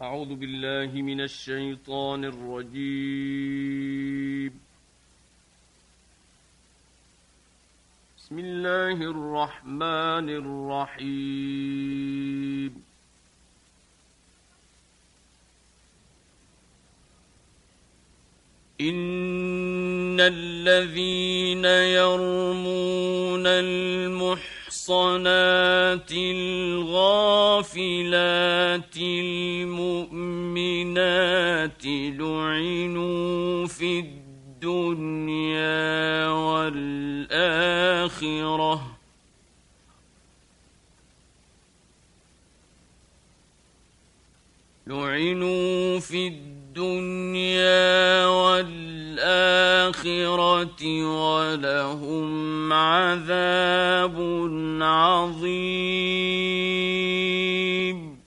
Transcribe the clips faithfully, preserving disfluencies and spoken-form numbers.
أعوذ بالله من الشيطان الرجيم. بسم الله الرحمن الرحيم. إن الذين يرمون المحصنات الغافلات المؤمنات لعنوا في الدنيا والآخرة لعنوا في الدنيا والآخرة ولهم عذاب عظيم.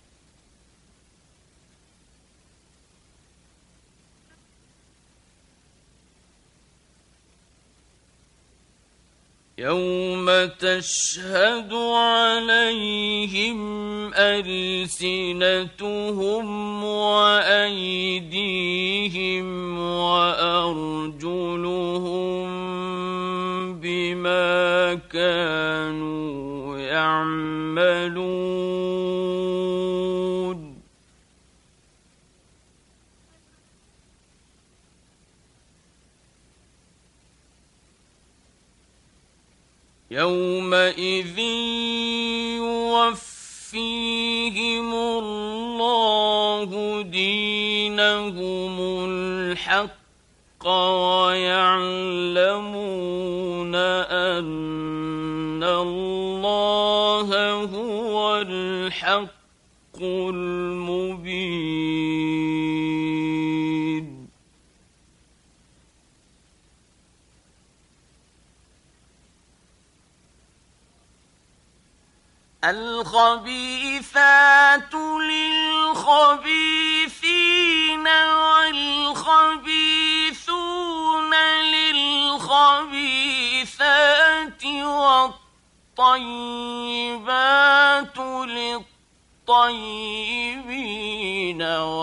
يوم تشهد عليهم ألسنتهم وأيديهم وأرجلهم بما كانوا يعملون. يومئذ يوفيهم الله دينهم الحق ويعلمون أن الله هو الحق المبين. الخبيثات للخبيثين والخبيثون للخبيثات والطيبات للطيبين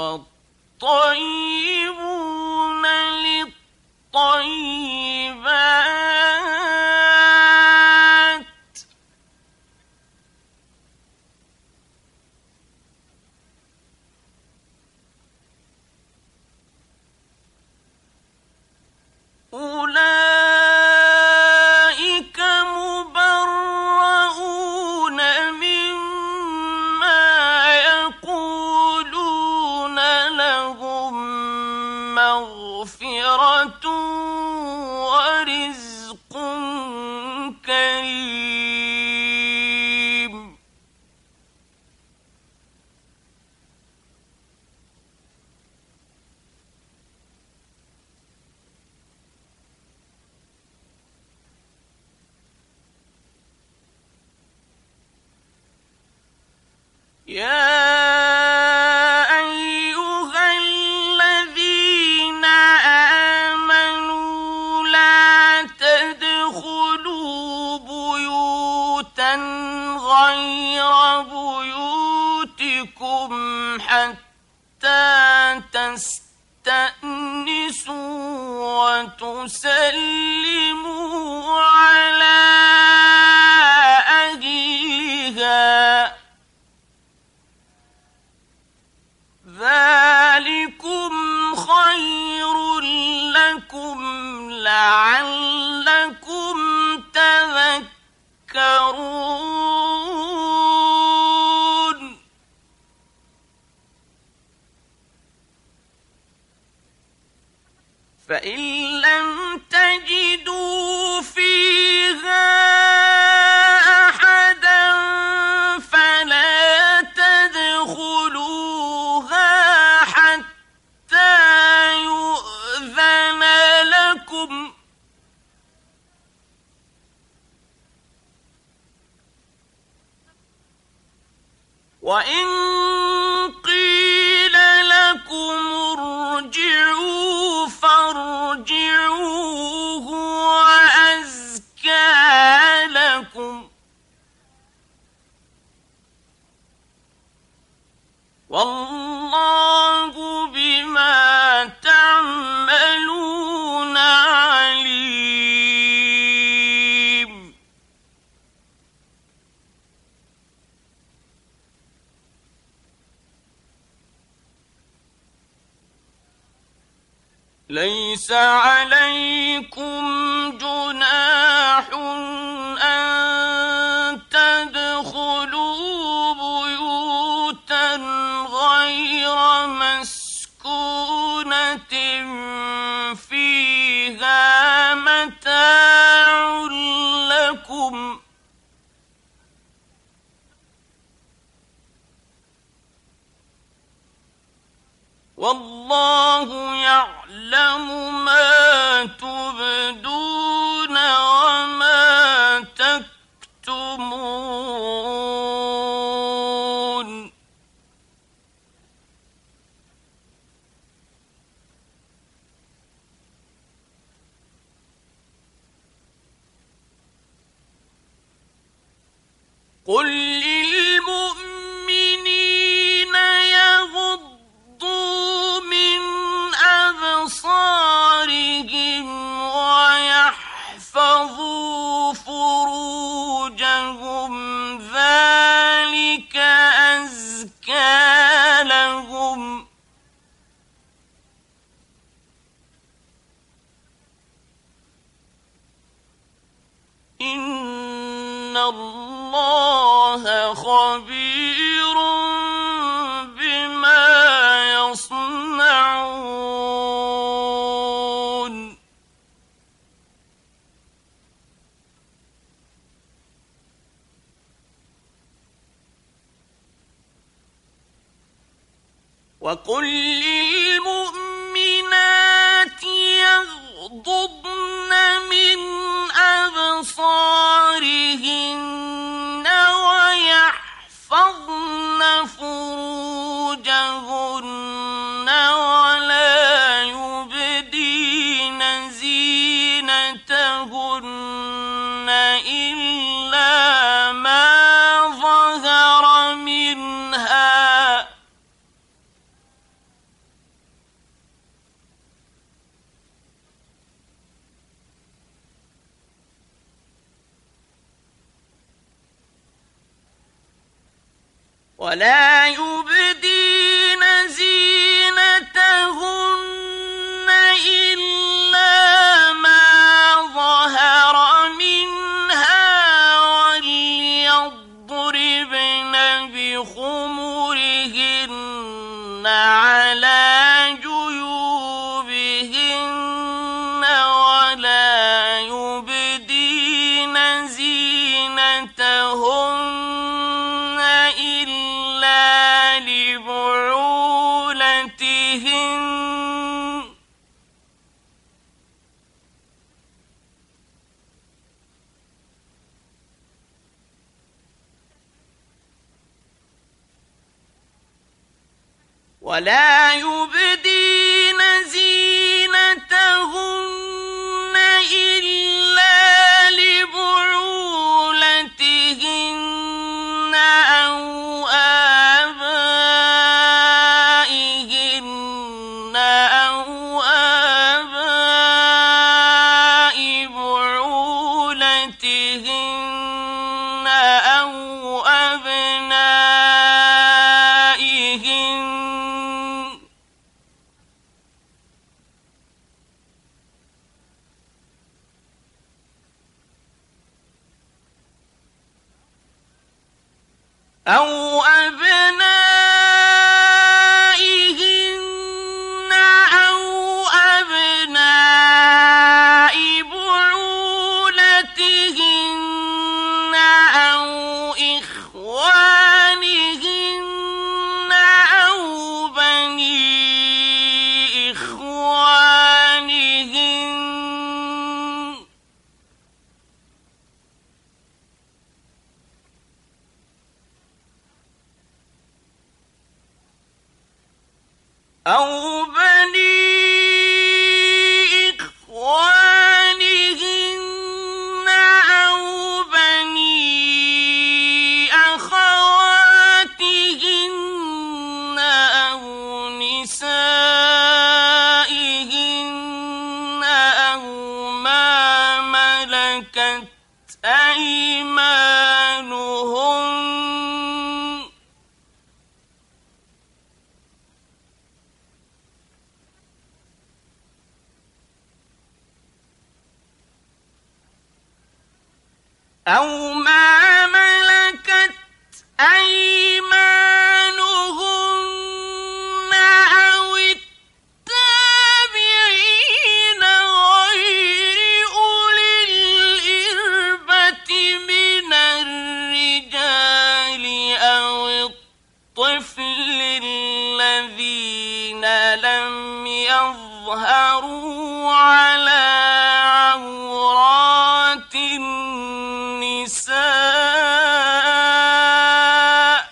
والطيبون للطيبات أولئك مبرؤون مما يقولون لهم مغفرة ورزق كريم. يا أيها الذين آمنوا لا تدخلوا بيوتا غير بيوتكم حتى تستأنسوا وتسلموا على أهلها ذلكم خير لكم لعلكم تذكرون. فإن لم تجدوا فيها أحدا فلا تدخلوها حتى يؤذن لكم وإن قيل لكم ارجعوا فارجعوا هو أزكى لكم والله ليس عليكم جناح أن تدخلوا بيوتا غير مسكونة فيها متاع لكم والله يعلم ما تبدون وما تكتمون قل للمؤمنين يغضوا من أبصارهم ويحفظوا فروجهم ذلك أزكى لهم إن الله خبير بما يصنعون وقل للمؤمنات يغضضن من أبصارهن ويحفظن فروجهن ولا يبدين زينتهن إلا ما ظهر منها ولا يبدين زينتهن إلا ما ظهر منها وليضربن بخمرهن على جيوبهن ولا يبدين زينتهن لبعولتهن ولا يبدين زينتهن إلا لبعولتهن أو آبائهن أو آباء بعولتهن أو أبنائهن أو أبنائهن أو أبناء بعولتهن أو إخوانهن أو بني إخوانهن أو بني إخوانهن أو بني أخواتهن أو نسائهن أو ما ملكت أيمانهن أو ما ملكت أيمانهن أو التابعين غير أولي الإربة من الرجال أو الطفل الذين لم يظهروا على عورات النساء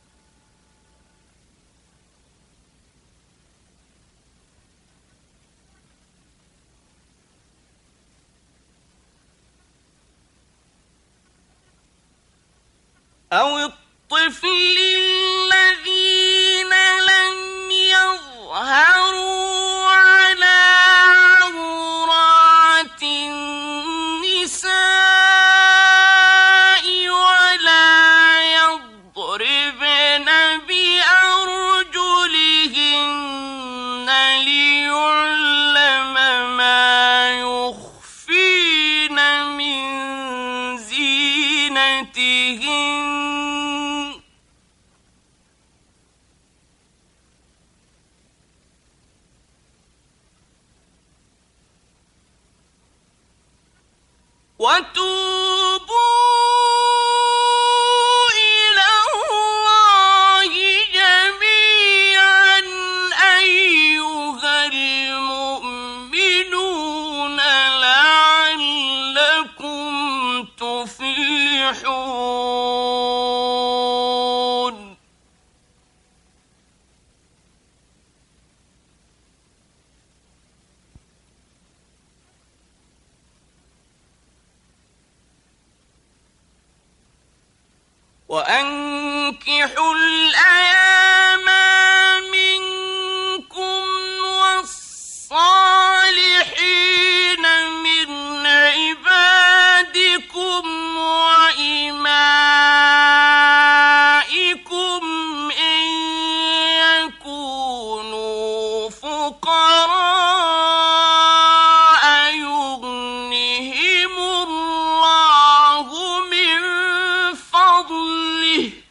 أو الطفل الذين لم يظهروا على عورات النساء ولا يضربن بأرجلهن ليعلم ما يخفين من زينتهن وتوبوا إلى الله جميعا أيها المؤمنون لعلكم تفلحون. وأنكحوا الأيام منكم والصالحين من عبادكم وإمائكم إن يكونوا فقراء يغنهم الله من فضله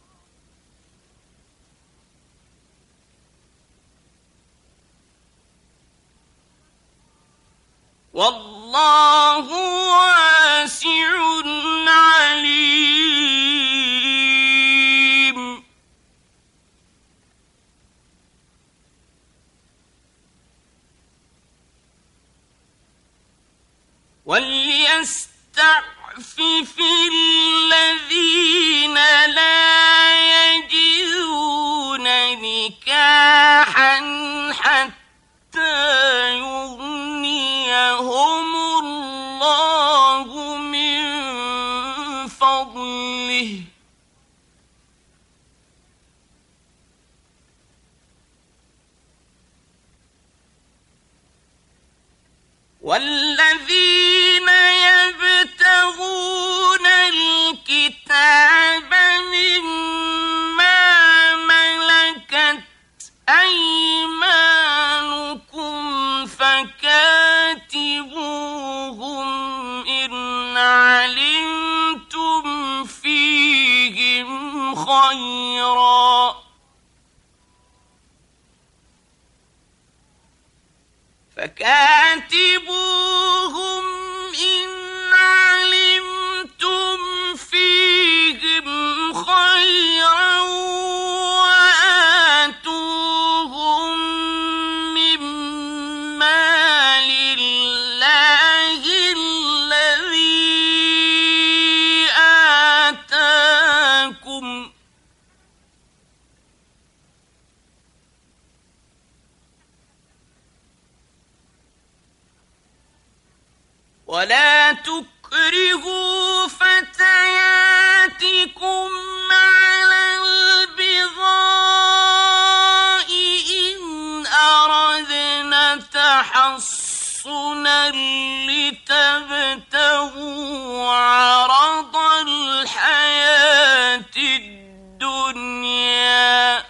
والله واسع عليم. وليستعفف الذين لا يجدون نكاحا حتى يغنيهم الله من فضله والذين يبتغون الكتاب مما ملكت أيمانكم فكاتبوهم إن علمتم فيهم خيرا فكاتبوهم إن علمتم فيهم خيرا وآتوهم من مال الله الذي آتاكم ولا تكرهوا فتياتكم على البغاء إن أردنا تحصنا لتبتغوا عرض الحياة الدنيا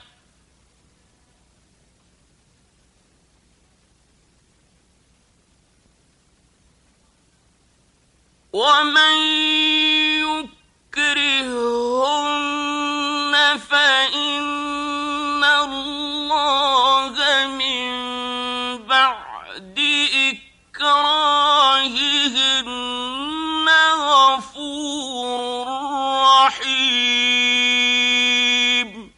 ومن فإن الله من بعد إكراههن غفور رحيم.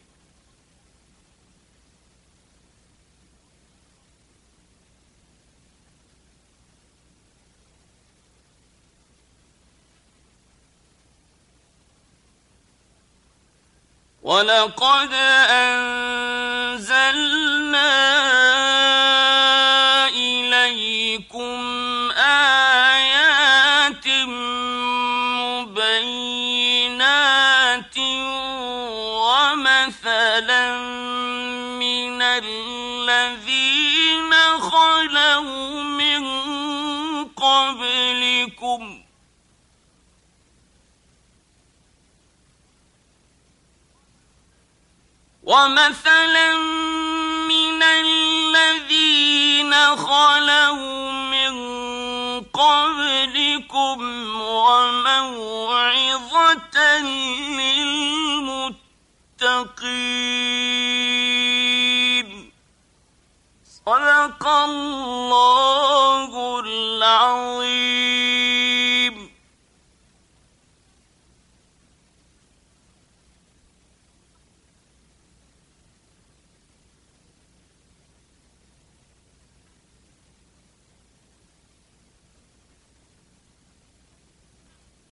ولقد أنزلنا إليكم آيات مبينات ومثلا من الذين خلوا من قبلكم ومثلا من الذين خلوا من قبلكم وموعظة للمتقين. صدق الله